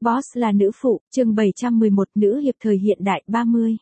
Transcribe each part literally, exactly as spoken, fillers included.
Boss là nữ phụ, chương bảy trăm mười một, nữ hiệp thời hiện đại ba mươi.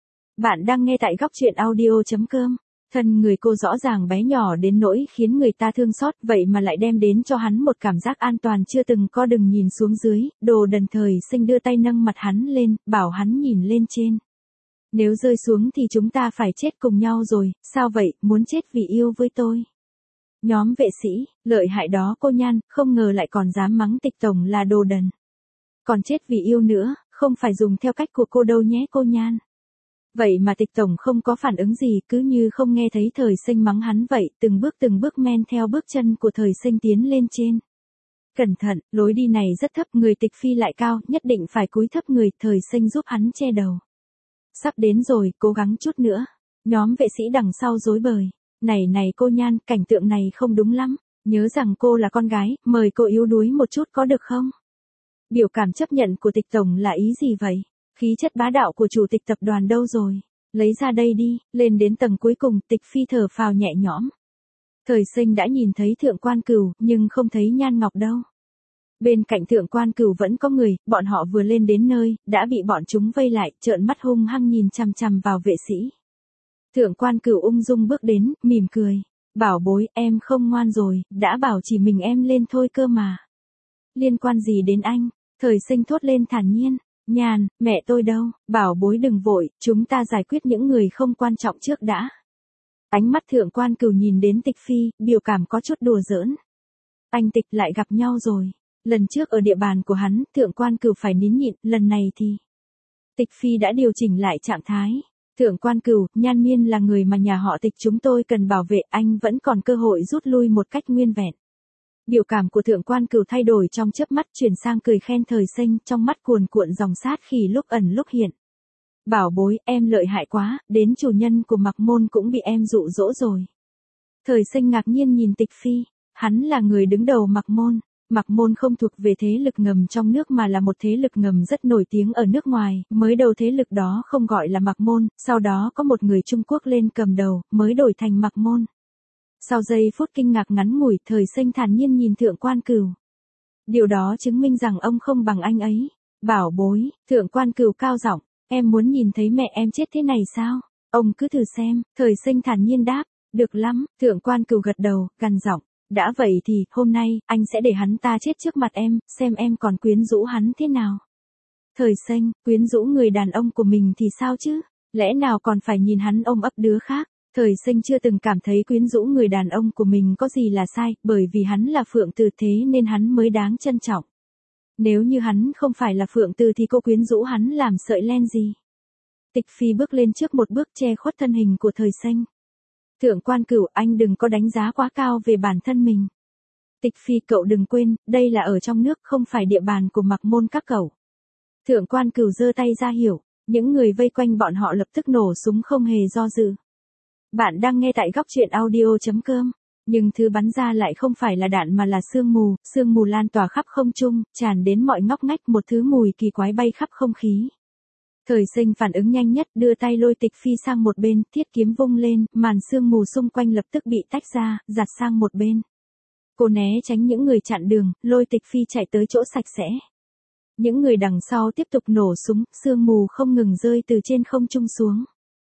Bạn đang nghe tại góc truyện audio chấm com. Thân người cô rõ ràng bé nhỏ đến nỗi khiến người ta thương xót, vậy mà lại đem đến cho hắn một cảm giác an toàn chưa từng có. Đừng nhìn xuống dưới, Đồ Đần thời sinh đưa tay nâng mặt hắn lên, bảo hắn nhìn lên trên. Nếu rơi xuống thì chúng ta phải chết cùng nhau rồi, sao vậy, muốn chết vì yêu với tôi. Nhóm vệ sĩ, lợi hại đó cô Nhan, không ngờ lại còn dám mắng Tịch tổng là đồ đần. Còn chết vì yêu nữa, không phải dùng theo cách của cô đâu nhé cô Nhan. Vậy mà Tịch tổng không có phản ứng gì, cứ như không nghe thấy Thời Sinh mắng hắn vậy, từng bước từng bước men theo bước chân của Thời Sinh tiến lên trên. Cẩn thận, lối đi này rất thấp, người Tịch Phi lại cao, nhất định phải cúi thấp người. Thời Sinh giúp hắn che đầu. Sắp đến rồi, cố gắng chút nữa. Nhóm vệ sĩ đằng sau rối bời. Này này cô Nhan, cảnh tượng này không đúng lắm. Nhớ rằng cô là con gái, mời cô yếu đuối một chút có được không? Biểu cảm chấp nhận của Tịch tổng là ý gì vậy? Khí chất bá đạo của chủ tịch tập đoàn đâu rồi? Lấy ra đây đi. Lên đến tầng cuối cùng, Tịch Phi thở phào nhẹ nhõm. Thời Sinh đã nhìn thấy Thượng Quan Cửu, nhưng không thấy Nhan Ngọc đâu. Bên cạnh Thượng Quan Cửu vẫn có người, bọn họ vừa lên đến nơi, đã bị bọn chúng vây lại, trợn mắt hung hăng nhìn chằm chằm vào vệ sĩ. Thượng Quan Cửu ung dung bước đến, mỉm cười. Bảo bối, em không ngoan rồi, đã bảo chỉ mình em lên thôi cơ mà. Liên quan gì đến anh? Thời Sinh thốt lên thản nhiên. Nhàn, mẹ tôi đâu? Bảo bối đừng vội, chúng ta giải quyết những người không quan trọng trước đã. Ánh mắt Thượng Quan Cửu nhìn đến Tịch Phi, biểu cảm có chút đùa giỡn. Anh Tịch lại gặp nhau rồi. Lần trước ở địa bàn của hắn, Thượng Quan Cửu phải nín nhịn, lần này thì Tịch Phi đã điều chỉnh lại trạng thái. Thượng Quan Cửu, Nhan Miên là người mà nhà họ Tịch chúng tôi cần bảo vệ, anh vẫn còn cơ hội rút lui một cách nguyên vẹn. Biểu cảm của Thượng Quan Cửu thay đổi trong chớp mắt, chuyển sang cười khen Thời Sinh, trong mắt cuồn cuộn dòng sát khí lúc ẩn lúc hiện. Bảo bối, em lợi hại quá, đến chủ nhân của Mặc Môn cũng bị em dụ dỗ rồi. Thời Sinh ngạc nhiên nhìn Tịch Phi, hắn là người đứng đầu Mặc Môn. Mặc Môn không thuộc về thế lực ngầm trong nước mà là một thế lực ngầm rất nổi tiếng ở nước ngoài, mới đầu thế lực đó không gọi là Mặc Môn, sau đó có một người Trung Quốc lên cầm đầu, mới đổi thành Mặc Môn. Sau giây phút kinh ngạc ngắn ngủi, Thời Sinh thản nhiên nhìn Thượng Quan Cửu. Điều đó chứng minh rằng ông không bằng anh ấy. Bảo bối, Thượng Quan Cửu cao giọng, em muốn nhìn thấy mẹ em chết thế này sao? Ông cứ thử xem, Thời Sinh thản nhiên đáp, được lắm, Thượng Quan Cửu gật đầu, gằn giọng. Đã vậy thì, hôm nay, anh sẽ để hắn ta chết trước mặt em, xem em còn quyến rũ hắn thế nào. Thời Sinh, quyến rũ người đàn ông của mình thì sao chứ? Lẽ nào còn phải nhìn hắn ôm ấp đứa khác? Thời Sinh chưa từng cảm thấy quyến rũ người đàn ông của mình có gì là sai, bởi vì hắn là Phượng Từ thế nên hắn mới đáng trân trọng. Nếu như hắn không phải là Phượng Từ thì cô quyến rũ hắn làm sợi len gì? Tịch Phi bước lên trước một bước che khuất thân hình của Thời Sinh. Thượng Quan Cửu, anh đừng có đánh giá quá cao về bản thân mình. Tịch Phi, cậu đừng quên, đây là ở trong nước, không phải địa bàn của Mặc Môn các cậu. Thượng Quan Cửu giơ tay ra hiểu, những người vây quanh bọn họ lập tức nổ súng không hề do dự. Bạn đang nghe tại góc truyện audio chấm com, nhưng thứ bắn ra lại không phải là đạn mà là sương mù, sương mù lan tỏa khắp không trung, tràn đến mọi ngóc ngách, một thứ mùi kỳ quái bay khắp không khí. Thời Sinh phản ứng nhanh nhất, đưa tay lôi Tịch Phi sang một bên, thiết kiếm vung lên, màn sương mù xung quanh lập tức bị tách ra, giặt sang một bên. Cô né tránh những người chặn đường, lôi Tịch Phi chạy tới chỗ sạch sẽ. Những người đằng sau tiếp tục nổ súng, sương mù không ngừng rơi từ trên không trung xuống.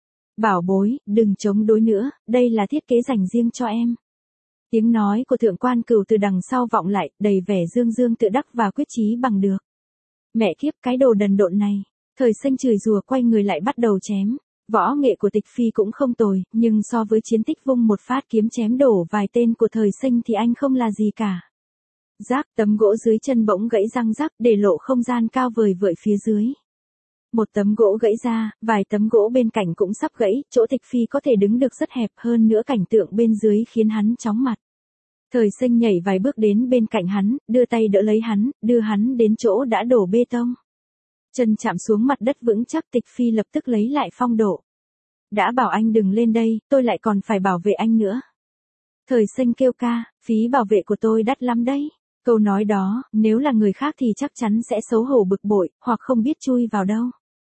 Bảo bối, đừng chống đối nữa, đây là thiết kế dành riêng cho em. Tiếng nói của Thượng Quan Cửu từ đằng sau vọng lại, đầy vẻ dương dương tự đắc và quyết chí bằng được. Mẹ kiếp, cái đồ đần độn này. Thời Sinh chửi rủa, quay người lại bắt đầu chém. Võ nghệ của Tịch Phi cũng không tồi, nhưng so với chiến tích vung một phát kiếm chém đổ vài tên của Thời Sinh thì anh không là gì cả. Rác, tấm gỗ dưới chân bỗng gãy răng rắc, để lộ không gian cao vời vợi phía dưới. Một tấm gỗ gãy ra, vài tấm gỗ bên cạnh cũng sắp gãy, chỗ Tịch Phi có thể đứng được rất hẹp, hơn nữa cảnh tượng bên dưới khiến hắn chóng mặt. Thời Sinh nhảy vài bước đến bên cạnh hắn, đưa tay đỡ lấy hắn, đưa hắn đến chỗ đã đổ bê tông. Chân chạm xuống mặt đất vững chắc, Tịch Phi lập tức lấy lại phong độ. Đã bảo anh đừng lên đây, tôi lại còn phải bảo vệ anh nữa. Thời Sinh kêu ca, phí bảo vệ của tôi đắt lắm đấy. Câu nói đó, nếu là người khác thì chắc chắn sẽ xấu hổ bực bội, hoặc không biết chui vào đâu.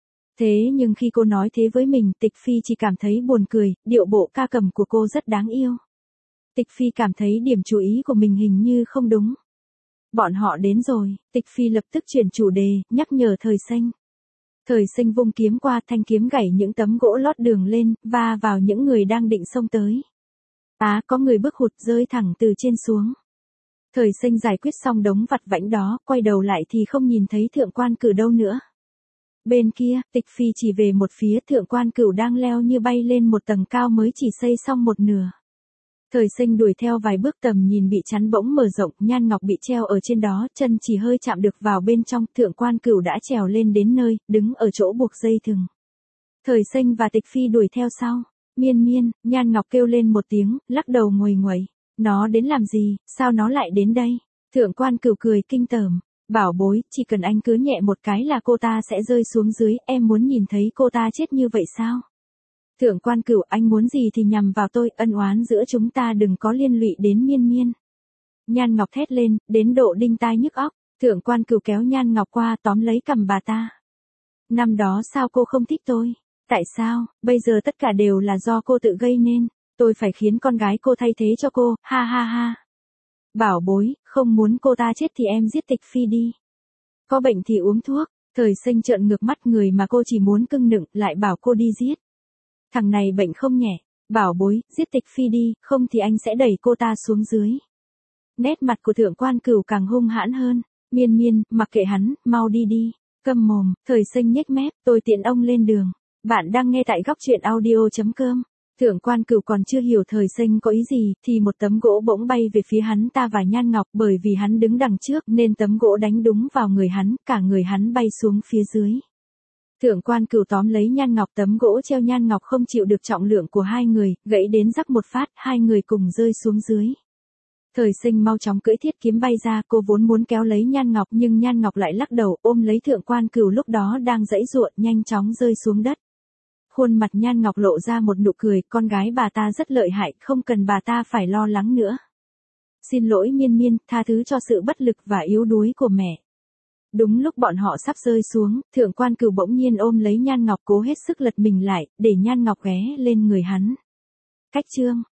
Thế nhưng khi cô nói thế với mình, Tịch Phi chỉ cảm thấy buồn cười, điệu bộ ca cầm của cô rất đáng yêu. Tịch Phi cảm thấy điểm chú ý của mình hình như không đúng. Bọn họ đến rồi, Tịch Phi lập tức chuyển chủ đề, nhắc nhở Thời Sinh. Thời Sinh vung kiếm qua, thanh kiếm gảy những tấm gỗ lót đường lên, va vào những người đang định xông tới. Á, có người bước hụt rơi thẳng từ trên xuống. Thời Sinh giải quyết xong đống vặt vãnh đó, quay đầu lại thì không nhìn thấy Thượng Quan Cửu đâu nữa. Bên kia, Tịch Phi chỉ về một phía, Thượng Quan Cửu đang leo như bay lên một tầng cao mới chỉ xây xong một nửa. Thời Sinh đuổi theo vài bước, tầm nhìn bị chắn bỗng mở rộng, Nhan Ngọc bị treo ở trên đó, chân chỉ hơi chạm được vào bên trong, Thượng Quan Cửu đã trèo lên đến nơi, đứng ở chỗ buộc dây thừng. Thời Sinh và Tịch Phi đuổi theo sau. Miên Miên, Nhan Ngọc kêu lên một tiếng, lắc đầu nguầy nguậy. Nó đến làm gì, sao nó lại đến đây? Thượng Quan Cửu cười kinh tởm. Bảo bối, chỉ cần anh cứ nhẹ một cái là cô ta sẽ rơi xuống dưới, em muốn nhìn thấy cô ta chết như vậy sao? Thượng Quan Cửu, anh muốn gì thì nhằm vào tôi, ân oán giữa chúng ta đừng có liên lụy đến Miên Miên. Nhan Ngọc thét lên, đến độ đinh tai nhức óc. Thượng Quan Cửu kéo Nhan Ngọc qua, tóm lấy cằm bà ta. Năm đó sao cô không thích tôi? Tại sao, bây giờ tất cả đều là do cô tự gây nên, tôi phải khiến con gái cô thay thế cho cô, ha ha ha. Bảo bối, không muốn cô ta chết thì em giết Tịch Phi đi. Có bệnh thì uống thuốc. Thời Sinh trợn ngược mắt, người mà cô chỉ muốn cưng nựng, lại bảo cô đi giết. Thằng này bệnh không nhẹ. Bảo bối, giết Tịch Phi đi, không thì anh sẽ đẩy cô ta xuống dưới. Nét mặt của Thượng Quan Cửu càng hung hãn hơn. Miên Miên, mặc kệ hắn, mau đi đi. Câm mồm. Thời Sinh nhếch mép, tôi tiện ông lên đường. Bạn đang nghe tại góc truyện audio chấm com. Thượng Quan Cửu còn chưa hiểu Thời Sinh có ý gì, thì một tấm gỗ bỗng bay về phía hắn ta và Nhan Ngọc, bởi vì hắn đứng đằng trước nên tấm gỗ đánh đúng vào người hắn, cả người hắn bay xuống phía dưới. Thượng Quan Cửu tóm lấy Nhan Ngọc, tấm gỗ treo Nhan Ngọc không chịu được trọng lượng của hai người, gãy đến rắc một phát, hai người cùng rơi xuống dưới. Thời Sinh mau chóng cưỡi thiết kiếm bay ra, cô vốn muốn kéo lấy Nhan Ngọc nhưng Nhan Ngọc lại lắc đầu, ôm lấy Thượng Quan Cửu lúc đó đang giãy giụa, nhanh chóng rơi xuống đất. Khuôn mặt Nhan Ngọc lộ ra một nụ cười, con gái bà ta rất lợi hại, không cần bà ta phải lo lắng nữa. Xin lỗi Miên Miên, tha thứ cho sự bất lực và yếu đuối của mẹ. Đúng lúc bọn họ sắp rơi xuống, Thượng Quan Cửu bỗng nhiên ôm lấy Nhan Ngọc, cố hết sức lật mình lại, để Nhan Ngọc ghé lên người hắn. Cách chương